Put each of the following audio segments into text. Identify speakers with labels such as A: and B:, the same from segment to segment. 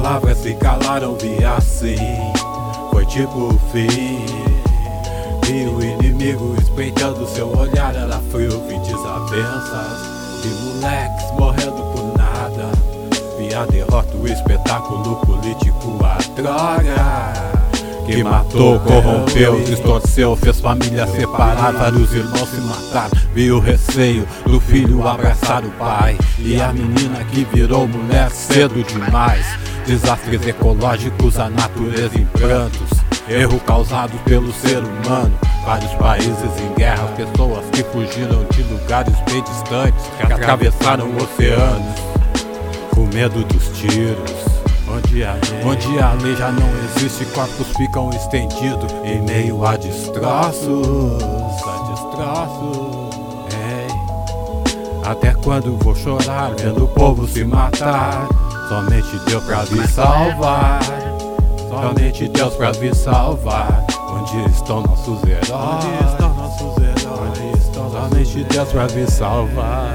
A: palavras se calaram, vi assim, foi tipo o fim. Vi o inimigo espreitando, seu olhar era frio. Vi desavenças, vi moleques morrendo por nada. Vi a derrota, o espetáculo político, a droga que matou, corrompeu, distorceu, fez família separar, vários irmãos se mataram. Vi o receio do filho abraçar o pai e a menina que virou mulher cedo demais. Desastres ecológicos, a natureza em prantos, erro causado pelo ser humano. Vários países em guerra, pessoas que fugiram de lugares bem distantes, que atravessaram oceanos com medo dos tiros. Onde a lei já não existe, corpos ficam estendidos em meio a destroços, Até quando vou chorar vendo o povo se matar? Somente Deus pra vir salvar, somente Deus pra vir salvar. Onde estão nossos heróis? Onde estão nossos heróis? Somente Deus pra vir salvar.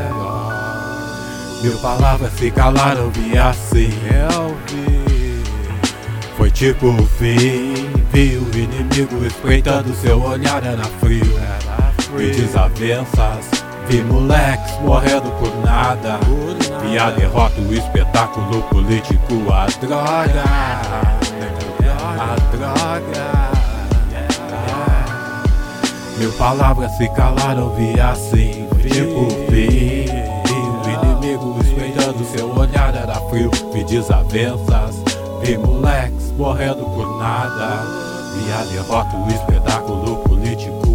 A: Mil palavras se calaram, vi assim, eu vi, foi tipo o fim. Vi o inimigo espreitando, seu olhar era frio. Vi desavenças, vi moleques morrendo por nada. Vi a derrota, o espetáculo político, a droga. Mil palavras se calaram, vi assim, tipo o fim. Seu olhar era frio, vi desavenças, vi moleques morrendo por nada. Vi a derrota, o espetáculo político,